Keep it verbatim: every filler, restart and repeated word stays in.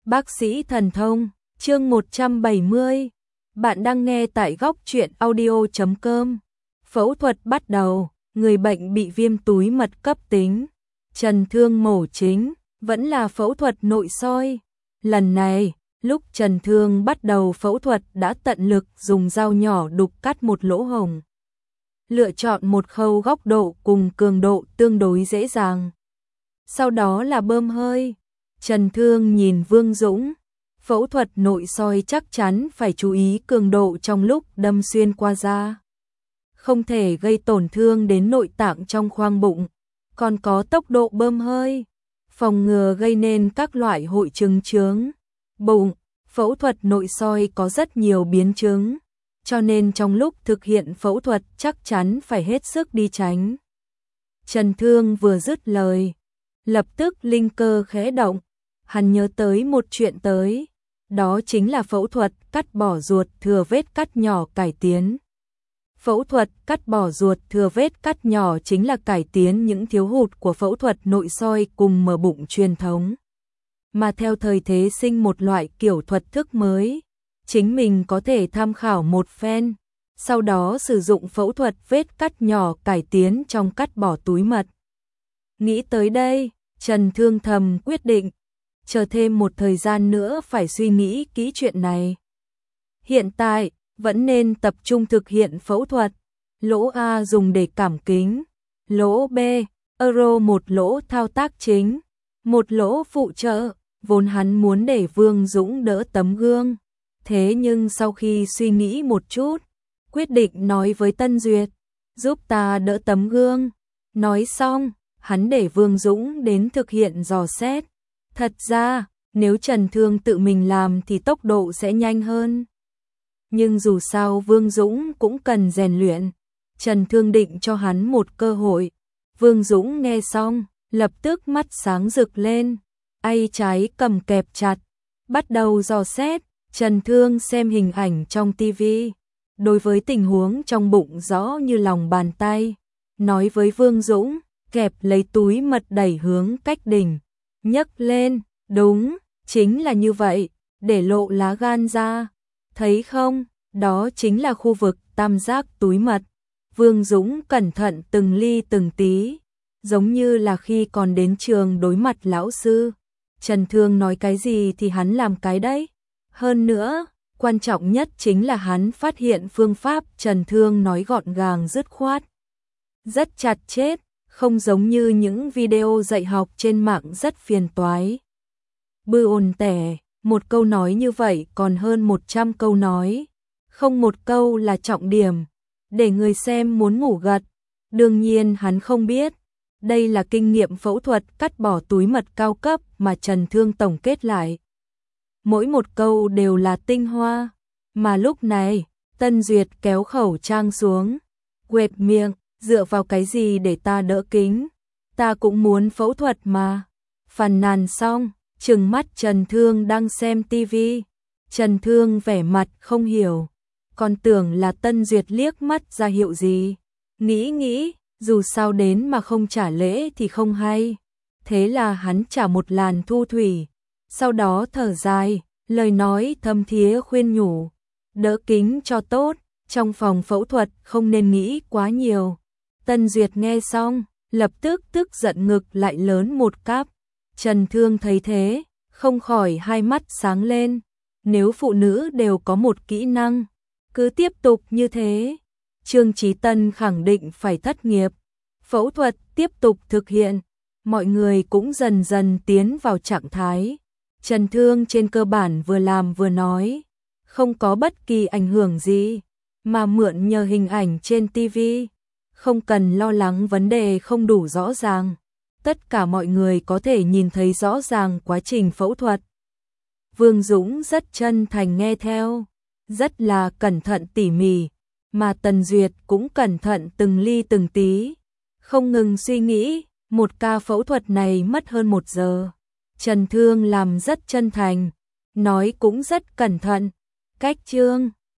Bác sĩ thần thông, chương một trăm bảy mươi. Bạn đang nghe tại góc truyện audio chấm com. Phẫu thuật bắt đầu, người bệnh bị viêm túi mật cấp tính. Trần Thương mổ chính, vẫn là phẫu thuật nội soi. Lần này, lúc Trần Thương bắt đầu phẫu thuật đã tận lực dùng dao nhỏ đục cắt một lỗ hổng. Lựa chọn một khâu góc độ cùng cường độ tương đối dễ dàng. Sau đó là bơm hơi. Trần Thương nhìn Vương Dũng, phẫu thuật nội soi chắc chắn phải chú ý cường độ trong lúc đâm xuyên qua da. Không thể gây tổn thương đến nội tạng trong khoang bụng, còn có tốc độ bơm hơi, phòng ngừa gây nên các loại hội chứng chướng bụng. Phẫu thuật nội soi có rất nhiều biến chứng, cho nên trong lúc thực hiện phẫu thuật chắc chắn phải hết sức đi tránh. Trần Thương vừa dứt lời, lập tức linh cơ khẽ động, hắn nhớ tới một chuyện tới, đó chính là phẫu thuật cắt bỏ ruột thừa vết cắt nhỏ cải tiến. Phẫu thuật cắt bỏ ruột thừa vết cắt nhỏ chính là cải tiến những thiếu hụt của phẫu thuật nội soi cùng mở bụng truyền thống, mà theo thời thế sinh một loại kiểu thuật thức mới, chính mình có thể tham khảo một phen, sau đó sử dụng phẫu thuật vết cắt nhỏ cải tiến trong cắt bỏ túi mật. Nghĩ tới đây, Trần Thương thầm quyết định, chờ thêm một thời gian nữa phải suy nghĩ kỹ chuyện này. Hiện tại, vẫn nên tập trung thực hiện phẫu thuật. Lỗ A dùng để cảm kính, lỗ B, euro một lỗ thao tác chính, một lỗ phụ trợ, vốn hắn muốn để Vương Dũng đỡ tấm gương. Thế nhưng sau khi suy nghĩ một chút, quyết định nói với Tân Duyệt, giúp ta đỡ tấm gương. Nói xong, hắn để Vương Dũng đến thực hiện dò xét. Thật ra, nếu Trần Thương tự mình làm thì tốc độ sẽ nhanh hơn. Nhưng dù sao Vương Dũng cũng cần rèn luyện. Trần Thương định cho hắn một cơ hội. Vương Dũng nghe xong, lập tức mắt sáng rực lên, tay trái cầm kẹp chặt, bắt đầu dò xét. Trần Thương xem hình ảnh trong tivi, đối với tình huống trong bụng rõ như lòng bàn tay, nói với Vương Dũng, kẹp lấy túi mật đẩy hướng cách đỉnh, nhấc lên, đúng, chính là như vậy, để lộ lá gan ra, thấy không, đó chính là khu vực tam giác túi mật. Vương Dũng cẩn thận từng ly từng tí, giống như là khi còn đến trường đối mặt lão sư. Trần Thương nói cái gì thì hắn làm cái đấy. Hơn nữa, quan trọng nhất chính là hắn phát hiện phương pháp Trần Thương nói gọn gàng dứt khoát, rất chặt chẽ, không giống như những video dạy học trên mạng rất phiền toái. Bư ồn tẻ, một câu nói như vậy còn hơn một trăm câu nói, không một câu là trọng điểm, để người xem muốn ngủ gật. Đương nhiên hắn không biết, đây là kinh nghiệm phẫu thuật cắt bỏ túi mật cao cấp mà Trần Thương tổng kết lại. Mỗi một câu đều là tinh hoa, mà lúc này, Tân Duyệt kéo khẩu trang xuống, quệt miệng, dựa vào cái gì để ta đỡ kính, ta cũng muốn phẫu thuật mà. Phàn nàn xong, trừng mắt Trần Thương đang xem tivi. Trần Thương vẻ mặt không hiểu, còn tưởng là Tân Duyệt liếc mắt ra hiệu gì. Nghĩ nghĩ, dù sao đến mà không trả lễ thì không hay. Thế là hắn trả một làn thu thủy, sau đó thở dài, lời nói thâm thía khuyên nhủ, đỡ kính cho tốt, trong phòng phẫu thuật không nên nghĩ quá nhiều. Tân Duyệt nghe xong, lập tức tức giận ngực lại lớn một cáp. Trần Thương thấy thế, không khỏi hai mắt sáng lên. Nếu phụ nữ đều có một kỹ năng, cứ tiếp tục như thế, Trương Chí Tân khẳng định phải thất nghiệp. Phẫu thuật tiếp tục thực hiện, mọi người cũng dần dần tiến vào trạng thái. Trần Thương trên cơ bản vừa làm vừa nói, không có bất kỳ ảnh hưởng gì, mà mượn nhờ hình ảnh trên tivi, không cần lo lắng vấn đề không đủ rõ ràng. Tất cả mọi người có thể nhìn thấy rõ ràng quá trình phẫu thuật. Vương Dũng rất chân thành nghe theo, rất là cẩn thận tỉ mỉ, mà Tần Duyệt cũng cẩn thận từng ly từng tí, không ngừng suy nghĩ. Một ca phẫu thuật này mất hơn một giờ. Trần Thương làm rất chân thành, nói cũng rất cẩn thận. Cách chương